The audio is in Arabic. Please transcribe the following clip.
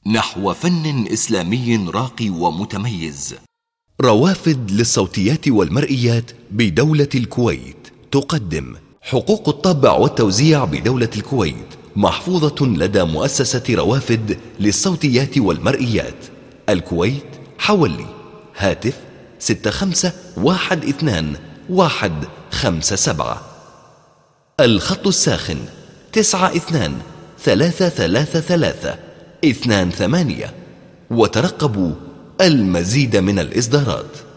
نحو فن إسلامي راقي ومتميز. روافد للصوتيات والمرئيات بدولة الكويت تقدم حقوق الطبع والتوزيع بدولة الكويت محفوظة لدى مؤسسة روافد للصوتيات والمرئيات الكويت حولي. هاتف 6512-157. الخط الساخن 92-333-28. وترقبوا المزيد من الإصدارات.